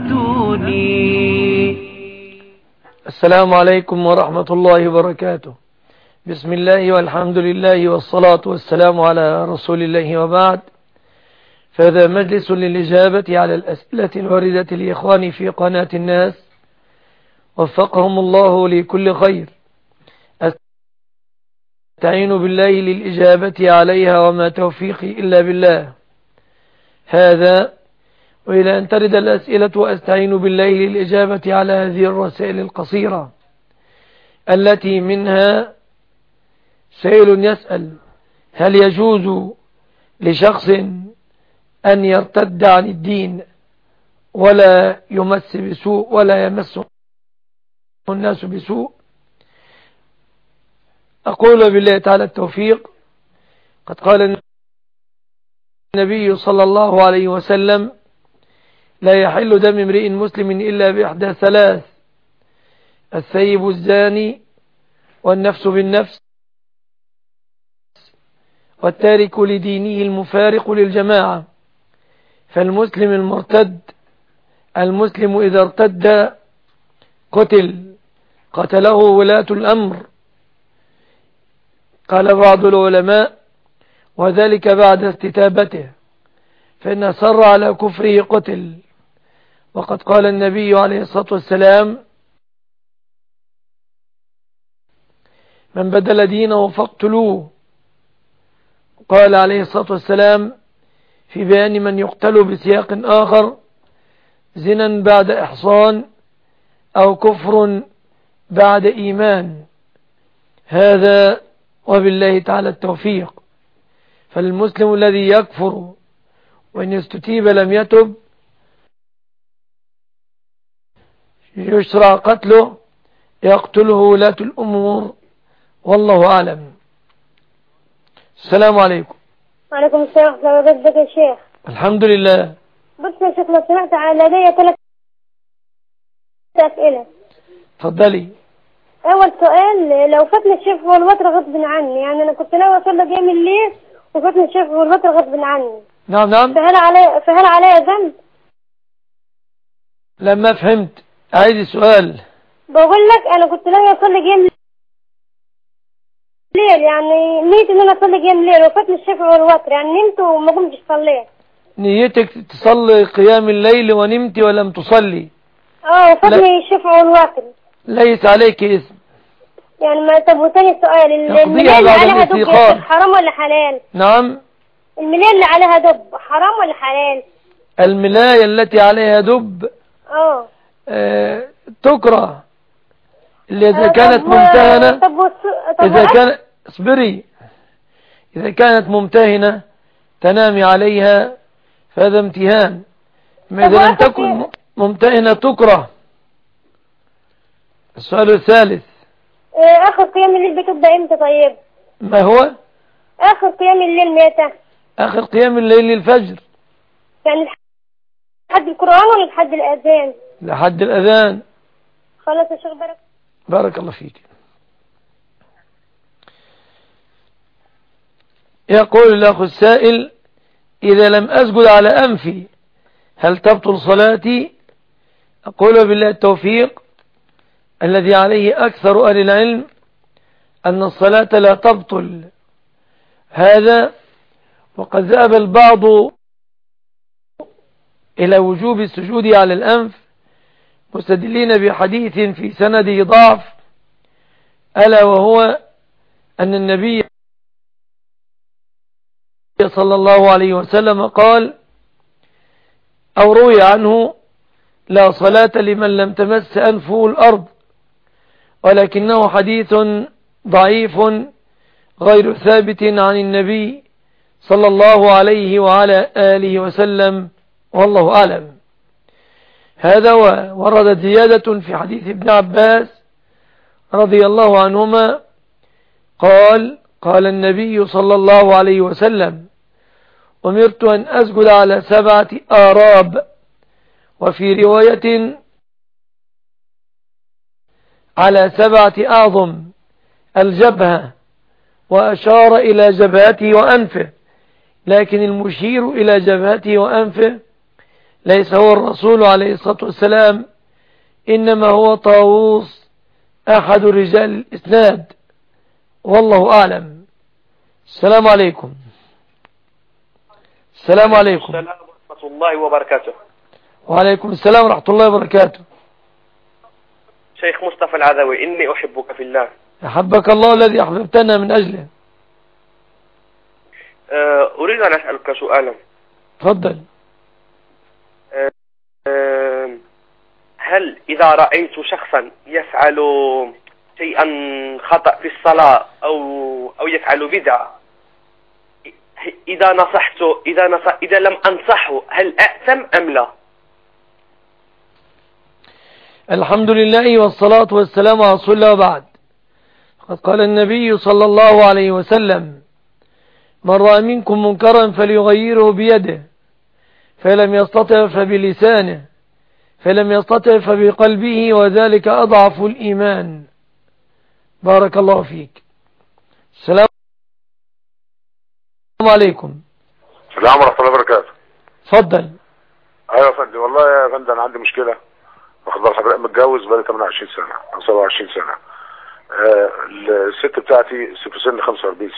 السلام عليكم ورحمة الله وبركاته. بسم الله والحمد لله والصلاة والسلام على رسول الله، وبعد، فهذا مجلس للإجابة على الأسئلة الواردة لإخواني في قناة الناس، وفقهم الله لكل خير. أستعين بالله للإجابة عليها، وما توفيقي إلا بالله. هذا وإلى أن ترد الأسئلة وأستعين بالله للإجابة على هذه الرسائل القصيرة، التي منها سائل يسأل: هل يجوز لشخص أن يرتد عن الدين ولا يمس بسوء ولا يمس الناس بسوء؟ أقول بالله تعالى التوفيق. قد قال النبي صلى الله عليه وسلم: لا يحل دم امرئ مسلم إلا بإحدى ثلاث: الثيب الزاني، والنفس بالنفس، والتارك لدينه المفارق للجماعة. فالمسلم المرتد، المسلم إذا ارتد قتله ولاة الأمر، قال بعض العلماء، وذلك بعد استتابته، فإن صر على كفره قتل. وقد قال النبي عليه الصلاة والسلام: من بدل دينه فاقتلوه. قال عليه الصلاة والسلام في بيان من يقتل بسياق آخر: زنا بعد إحصان، أو كفر بعد إيمان. هذا وبالله تعالى التوفيق. فالمسلم الذي يكفر وإن استتيب لم يتب يشرع قتله، يقتله ولاة الأمور، والله أعلم. السلام عليكم. وعليكم السلام ورحمة الله وبركاته يا شيخ. الحمد لله. بص يا شيخ، لو سمحت، لدي 3 أسئلة. تفضلي. أول سؤال: لو فاتني الشفع والوتر غصب عني، يعني أنا كنت ناوي أصلي قيام الليل وفاتني الشفع والوتر غصب عني. نعم نعم. فهل علي ذنب؟ لما فهمت، أعيد السؤال. بقول لك أنا كنت ناوي أصلي قيام الليل، يعني نيت إن أنا أصلي قيام الليل وفاتني الشفع والوتر، يعني نمت وما قمتش صليت. نيتك تصلي قيام الليل ونمت ولم تصلي؟ وفاتني الشفع والوتر. ليس عليك اسم. يعني ما. طب وثاني سؤال: الملاية اللي عليها دب حرام ولا حلال؟ نعم. الملاية اللي عليها دب حرام ولا حلال؟ الملاية التي عليها دب تكره إذا كانت ممتهنة. إذا كانت اصبري، إذا كانت ممتهنة تنامي عليها فهذا امتهان. ما إذا لم تكن ممتهنة تكره. السؤال الثالث: آخر قيام الليل بتبدأ امتى؟ طيب ما هو آخر قيام الليل متى؟ آخر قيام الليل الفجر، يعني لحد القرآن ولا لحد الأذان؟ لحد الأذان. خلاص يا شيخ، بارك الله فيك. يقول الأخ السائل: إذا لم أسجد على أنفي هل تبطل صلاتي؟ أقول بالله التوفيق. الذي عليه أكثر أهل العلم أن الصلاة لا تبطل هذا، وقد ذهب البعض إلى وجوب السجود على الأنف مستدلين بحديث في سنده ضعف، ألا وهو أن النبي صلى الله عليه وسلم قال أو روي عنه: لا صلاة لمن لم تمس أنفه الأرض، ولكنه حديث ضعيف غير ثابت عن النبي صلى الله عليه وعلى آله وسلم، والله أعلم. هذا وردت زيادة في حديث ابن عباس رضي الله عنهما قال النبي صلى الله عليه وسلم: أمرت أن أسجد على 7 آراب، وفي رواية على 7 أعظم، الجبهة، وأشار إلى جبهته وأنفه، لكن المشير إلى جبهته وأنفه ليس هو الرسول عليه الصلاة والسلام، إنما هو طاووس أحد رجال الإسناد، والله أعلم. السلام عليكم. السلام عليكم. السلام ورحمة الله وبركاته. وعليكم السلام ورحمة الله وبركاته. شيخ مصطفى العذوي، إني أحبك في الله. أحبك الله الذي أحببتنا من أجله. أريد أن أسألك سؤالا. تفضل. هل إذا رأيت شخصا يفعل شيئا خطأ في الصلاة أو يفعل بدعة، إذا لم أنصحه هل أأثم أم لا؟ الحمد لله والصلاة والسلام على رسول الله وبعد. قد قال النبي صلى الله عليه وسلم: من رأى منكم منكرا فليغيره بيده، فلم يستطع فبلسانه، فلم يستطع فبقلبه، وذلك أضعف الإيمان. بارك الله فيك. السلام عليكم. السلام ورحمة الله وبركاته. تفضل. ايوه يا فندم. والله يا فندم انا عندي مشكلة. واخد بال حضرتك، متجوز بقالي 28 سنة او 27 سنة. الست بتاعتي في سن 45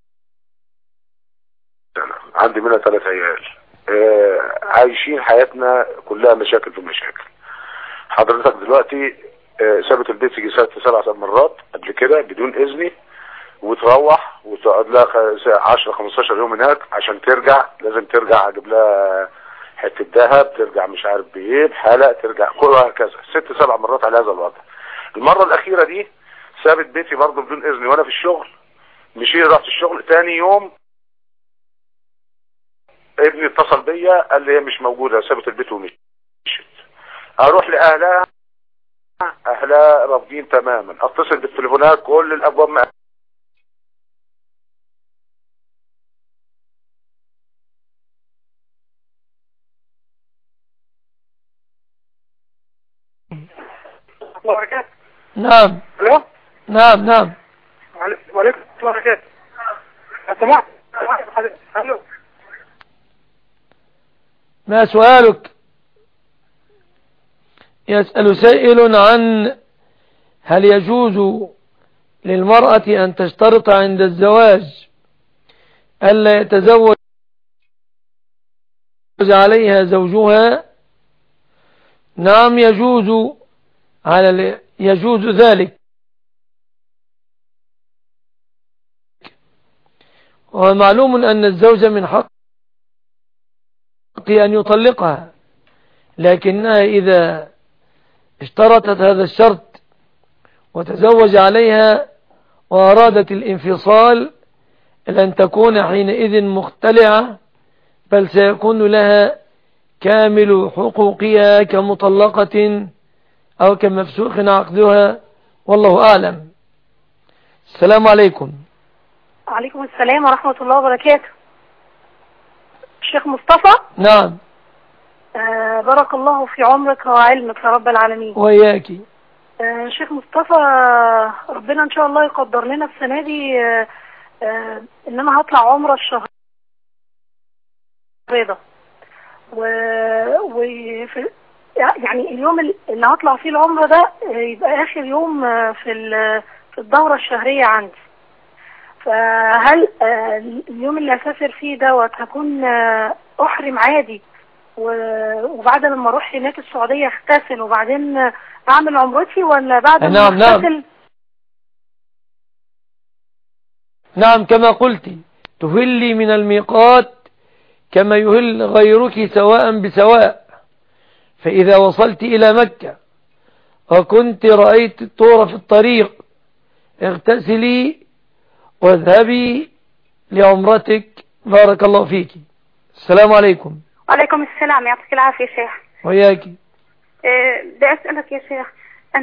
سنة، عندي منها 3 عيال. عايشين حياتنا كلها مشاكل في مشاكل. حضرتك دلوقتي سابت البيت يجي 6-7 مرات قبل كده بدون اذني، وتروح وتقعد لها 10-15 يوم هناك عشان ترجع. لازم ترجع، اجيب لها حته ذهب، ترجع مش عارف بايه، بحلق، ترجع، كل هكذا 6-7 مرات على هذا الوضع. المره الاخيره دي سابت بيتي برضه بدون اذني وانا في الشغل. مشيت رحت الشغل، تاني يوم ابني اتصل بيا قال لي هي مش موجوده، سابت البيت ومشيت. اروح لاهلها، اهلها رافضين تماما. اتصل بالتليفونات، كل الابواب نعم. الو. نعم نعم. وعليكم السلام ورحمة الله. سمعت. الو. ما سؤالك؟ يسأل سائل عن هل يجوز للمرأة أن تشترط عند الزواج ألا يتزوج عليها زوجها. نعم يجوز، يجوز ذلك. ومعلوم أن الزوج من حقه أن يطلقها، لكنها إذا اشترطت هذا الشرط وتزوج عليها وأرادت الانفصال لن تكون حينئذ مختلعة، بل سيكون لها كامل حقوقها كمطلقة أو كمفسوخ عقدها، والله أعلم. السلام عليكم. وعليكم السلام ورحمة الله وبركاته. الشيخ مصطفى. نعم. بارك الله في عمرك وعلمك يا رب العالمين. وإياكي. شيخ مصطفى، ربنا إن شاء الله يقدر لنا السنة دي إن أنا هطلع عمرة الشهر ده، يعني اليوم اللي هطلع فيه العمرة ده يبقى آخر يوم في الدورة الشهرية عندي. فهل اليوم اللي هسافر فيه دوت هكون أحرم عادي وبعد لما اروح هناك السعودية اغتسل وبعدين اعمل عمرتي، ولا بعد ما اغتسل؟ نعم كما قلت، تهلي من الميقات كما يهل غيرك سواء بسواء. فإذا وصلت إلى مكة وكنت رأيت الطور في الطريق اغتسلي واذهبي لعمرتك. بارك الله فيك. السلام عليكم. وعليكم السلام، يعطيك العافية شيخ. وياكي. بدي أسألك يا شيخ، أنا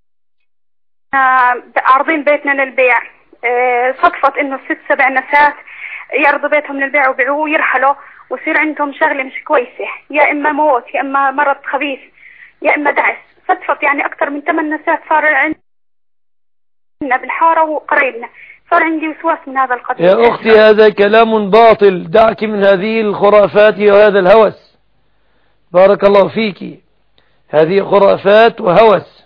عارضين بيتنا للبيع، صدفت إنه 6-7 نسات يعرضوا بيتهم للبيع وبيعوه ويرحلوا ويصير عندهم شغلة مش كويسة، يا إما موت يا إما مرض خبيث يا إما دعس. صدفت يعني أكثر من 8 نسات صار عندنا بالحارة وقريبنا، صار عندي وسواس من هذا القبيل. يا أختي هذا كلام باطل، دعك من هذه الخرافات وهذا الهوس. بارك الله فيك. هذه خرافات وهوس.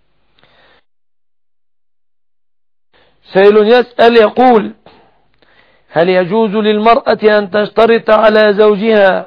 سائل يسأل يقول: هل يجوز للمرأة أن تشترط على زوجها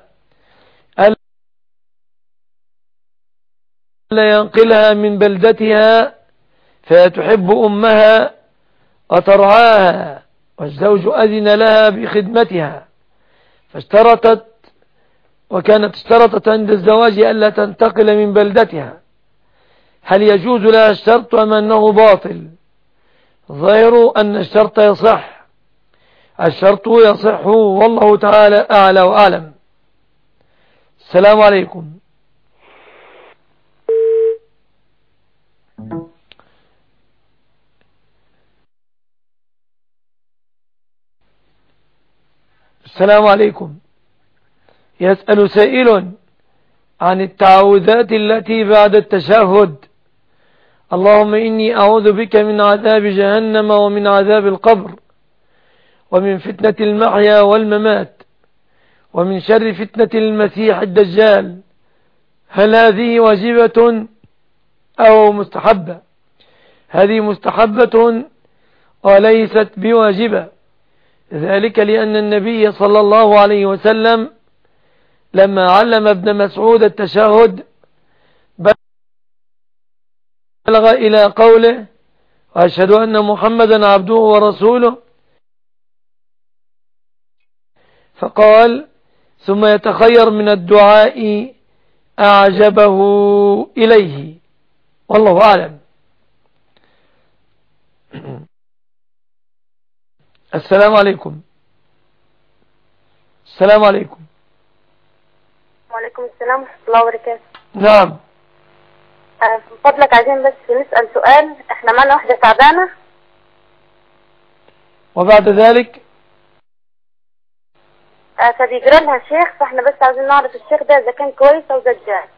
ألا ينقلها من بلدتها فتحب أمها وترعاها، والزوج أذن لها بخدمتها فاشترطت، وكانت اشترطت عند الزواج ألا تنتقل من بلدتها، هل يجوز لها الشرط أم أنه باطل؟ ظاهر أن الشرط يصح. الشرط يصح والله تعالى أعلى وأعلم. السلام عليكم. السلام عليكم. يسأل سائل عن التعوذات التي بعد التشهد: اللهم إني أعوذ بك من عذاب جهنم ومن عذاب القبر ومن فتنة المحيا والممات ومن شر فتنة المسيح الدجال. هل هذه واجبة أو مستحبة؟ هذه مستحبة وليست بواجبة، ذلك لأن النبي صلى الله عليه وسلم لما علم ابن مسعود التشهد بلغ إلى قوله: وأشهد أن محمدا عبده ورسوله، فقال: ثم يتخير من الدعاء أعجبه إليه. والله أعلم. السلام عليكم. السلام عليكم. وعليكم السلام ورحمة الله وبركاته. نعم. من فضلك عايزين بس نسأل سؤال. احنا معنا واحدة تعبانة وبعد ذلك فبيجرى لها شيخ، فاحنا بس عايزين نعرف الشيخ ده إذا كان كويس أو دجال.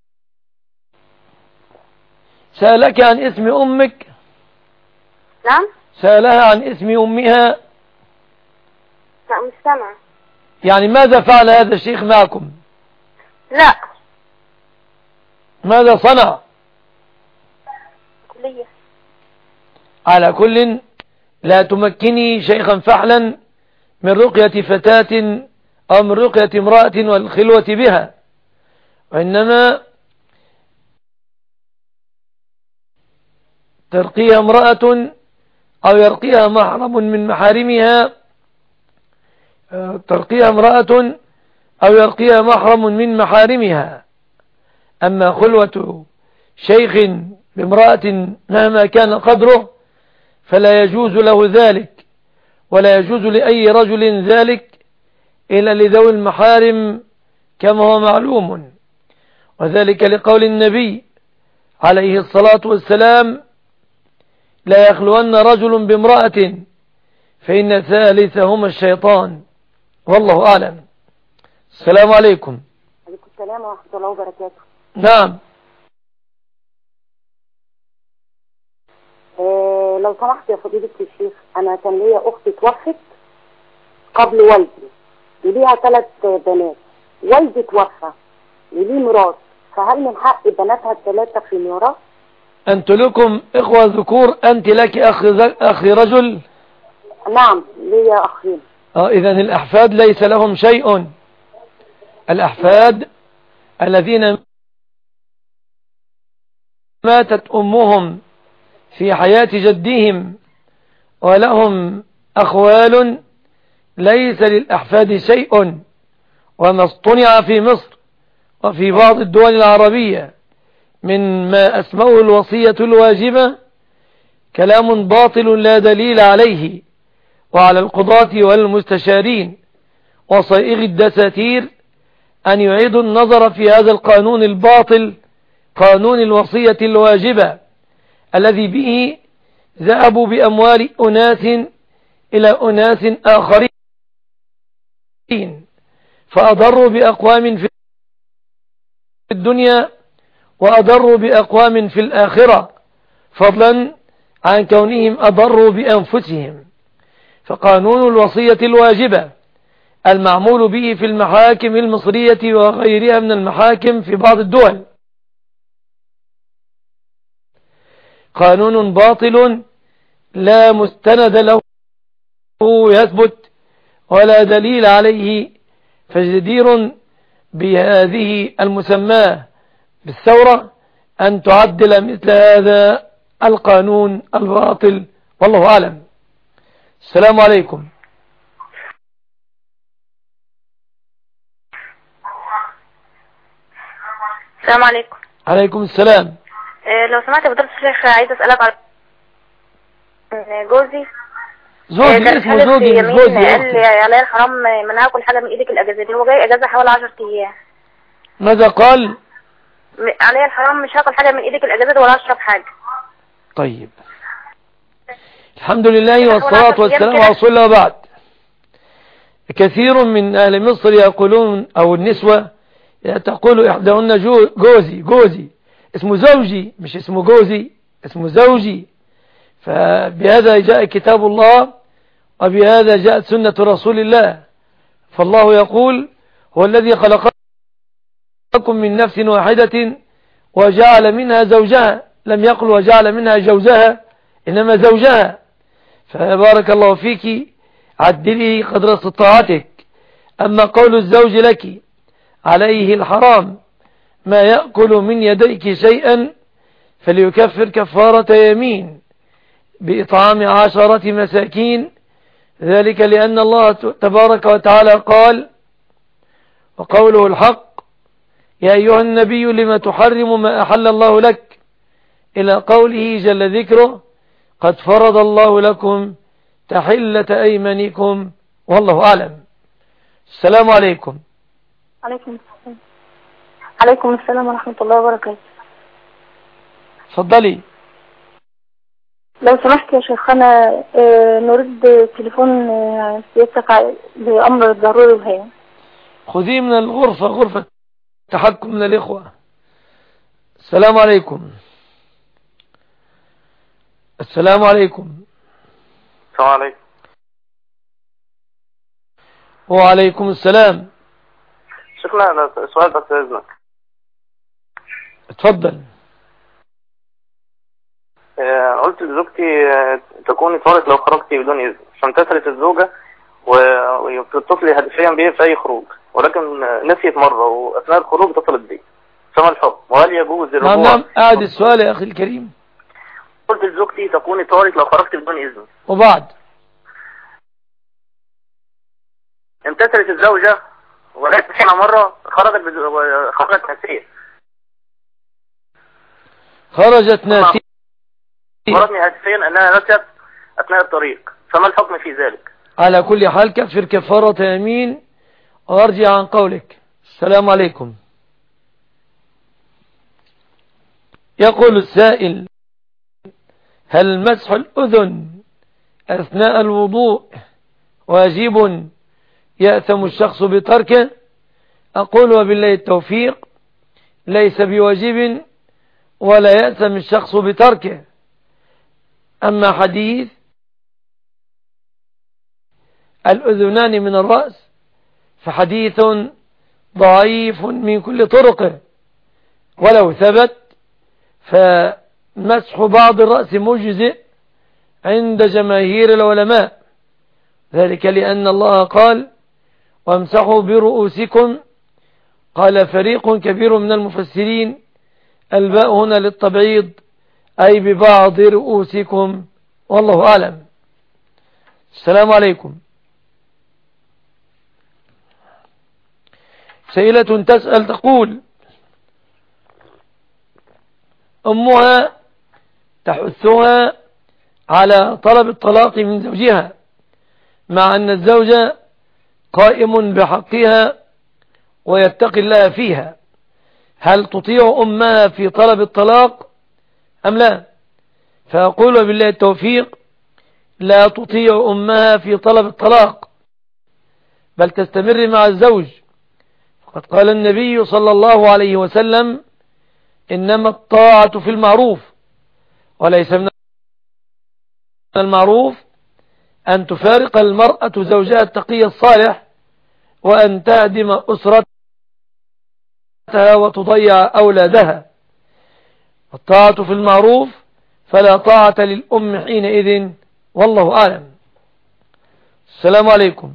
سألك عن اسم أمك؟ نعم. سألها عن اسم أمها؟ لا مش سامعة. يعني ماذا فعل هذا الشيخ معكم؟ لا. ماذا صنع؟ كلية. على كل لا تمكني شيخا فحلا من رقية فتاة أو من رقية امرأة والخلوة بها، وإنما ترقيها امرأة أو يرقيها محرم من محارمها، ترقيها امرأة أو يرقيها محرم من محارمها. أما خلوة شيخ بامرأة مهما كان قدره فلا يجوز له ذلك، ولا يجوز لأي رجل ذلك إلا لذوي المحارم كما هو معلوم، وذلك لقول النبي عليه الصلاة والسلام: لا يخلون رجل بامرأة فإن ثالثهما الشيطان. والله أعلم. السلام عليكم. عليكم السلام ورحمة الله وبركاته. نعم. لو سمحت يا فضيلة الشيخ، أنا كان ليا أختي توفت قبل والدي وليها 3 بنات. والدي توفى وليه ميراث، فهل من حق بناتها ال3 في الميراث؟ أنت لكم إخوة ذكور؟ أنت لك أخي رجل؟ نعم ليا أخين. إذن الأحفاد ليس لهم شيء. الأحفاد الذين ماتت أمهم في حياة جدهم ولهم أخوال ليس للأحفاد شيء. وما اصطنع في مصر وفي بعض الدول العربية من ما أسموه الوصية الواجبة كلام باطل لا دليل عليه، وعلى القضاة والمستشارين وصائغ الدساتير أن يعيدوا النظر في هذا القانون الباطل، قانون الوصية الواجبة، الذي به ذهبوا بأموال أناس إلى أناس آخرين فأضروا بأقوام في الدنيا وأضروا بأقوام في الآخرة، فضلا عن كونهم أضروا بأنفسهم. فقانون الوصية الواجبة المعمول به في المحاكم المصرية وغيرها من المحاكم في بعض الدول. قانون باطل لا مستند له يثبت ولا دليل عليه، فجدير بهذه المسماة بالثورة أن تعدل مثل هذا القانون الباطل، والله أعلم. السلام عليكم. السلام عليكم. عليكم السلام. لو سمحت يا فضيلة الشيخ، عايز أسألك على جوزي اسمه زوجي مش جوزي. قال لي عليا الحرام منعها كل حاجة من إيدك الأجازة. هو جاي أجازة حوالي 10 أيام. ماذا قال؟ عليا الحرام مش هاكل حاجة من إيدك الأجازة ولا أشرب حاجة. طيب، الحمد لله والصلاة والسلام على رسول الله. وبعد، كثير من أهل مصر يقولون، أو النسوة تقول إحداهن جوزي اسمه زوجي، مش اسمه جوزي، اسمه زوجي. فبهذا جاء كتاب الله وبهذا جاءت سنة رسول الله. فالله يقول: هو الذي خلقكم من نفس واحدة وجعل منها زوجها، لم يقل وجعل منها جوزها، إنما زوجها. فبارك الله فيك، عدلي قدر استطاعتك. أما قول الزوج لك عليه الحرام ما يأكل من يديك شيئا فليكفر كفارة يمين بإطعام 10 مساكين، ذلك لأن الله تبارك وتعالى قال: وقوله الحق: يا أيها النبي لما تحرم ما أحل الله لك، إلى قوله جل ذكره: قد فرض الله لكم تحلة أيمانكم، والله أعلم. السلام عليكم. عليكم السلام ورحمة الله وبركاته. تفضلي. لو سمحت يا شيخنا، نريد تليفون سيادتك بأمر ضروري وهي. خذيه من الغرفة، غرفة تحكم من الإخوة. السلام عليكم. السلام عليكم. السلام عليكم. وعليكم السلام. شكرا. أنا سؤال بس إذنك. اتفضل. قلت لزوجتي تكوني طارق لو خرجتي بدون إذن، عشان تسرت الزوجة وبتتصلي هدفيا بيه في أي خروج، ولكن نسيت مرة وأثناء الخروج اتصلت بيه. فما الحكم؟ وهل يجوز الرجوع؟ نعم، أعد السؤال يا أخي الكريم. قلت لزوجتي تكوني طارق لو خرجت بدون إذن، وبعد امتثلت الزوجة ولكن حين مرة خرجت ناسية. خرجت ناسية مرتني هاتفين أنها نسيت أثناء الطريق، فما الحكم في ذلك؟ على كل حال كفر كفارة يمين وارجع عن قولك. السلام عليكم. يقول السائل: هل مسح الأذن أثناء الوضوء واجب يأثم الشخص بتركه؟ أقول وبالله التوفيق: ليس بواجب ولا يأثم الشخص بتركه. أما حديث الأذنان من الرأس فحديث ضعيف من كل طرقه، ولو ثبت فمسح بعض الرأس مجزئ عند جماهير العلماء، ذلك لأن الله قال: وامسحوا برؤوسكم. قال فريق كبير من المفسرين: الباء هنا للتبعيض، أي ببعض رؤوسكم، والله أعلم. السلام عليكم. سائلة تسأل تقول: أمها تحثها على طلب الطلاق من زوجها، مع أن الزوج قائم بحقها ويتقي الله فيها، هل تطيع أمها في طلب الطلاق أم لا؟ فأقول بالله التوفيق: لا تطيع أمها في طلب الطلاق، بل تستمر مع الزوج. فقد قال النبي صلى الله عليه وسلم: إنما الطاعة في المعروف، وليس من المعروف أن تفارق المرأة زوجها التقي الصالح وأن تهدم أسرتها وتضيع أولادها. الطاعة في المعروف فلا طاعة للأم حينئذ، والله أعلم. السلام عليكم.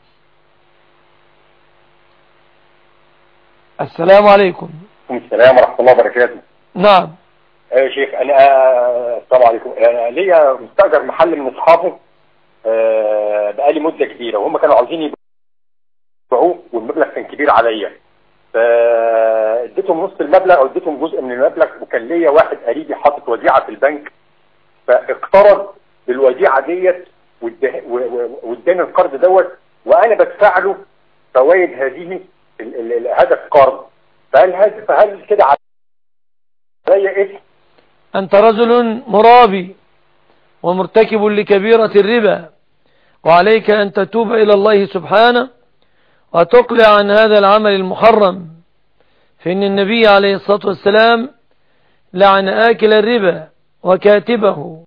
السلام عليكم. السلام ورحمة الله وبركاته. نعم يا شيخ، أنا السلام عليكم. أنا ليا مستأجر محل من أصحابه بقالي مدة كبيرة، وهم كانوا عاوزين يبيعوه والمبلغ كان كبير عليا، فاديتهم نص المبلغ أو اديتهم جزء من المبلغ، وكان ليا واحد قريبي حاطط وديعة في البنك، فاقترض بالوديعة ديت واداني القرض دوت، وأنا بدفع له فوائد هذا القرض. فهل كده عليا إيه؟ أنت رجل مرابي ومرتكب لكبيرة الربا، وعليك أن تتوب إلى الله سبحانه وتقلع عن هذا العمل المحرم، فإن النبي عليه الصلاة والسلام لعن آكل الربا وكاتبه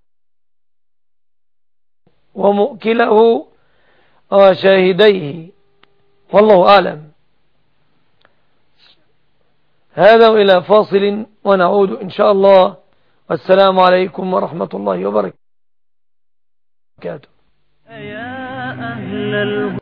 ومؤكله وشاهديه، والله أعلم. هذا وإلى فاصل ونعود إن شاء الله، والسلام عليكم ورحمة الله وبركاته. يا أهل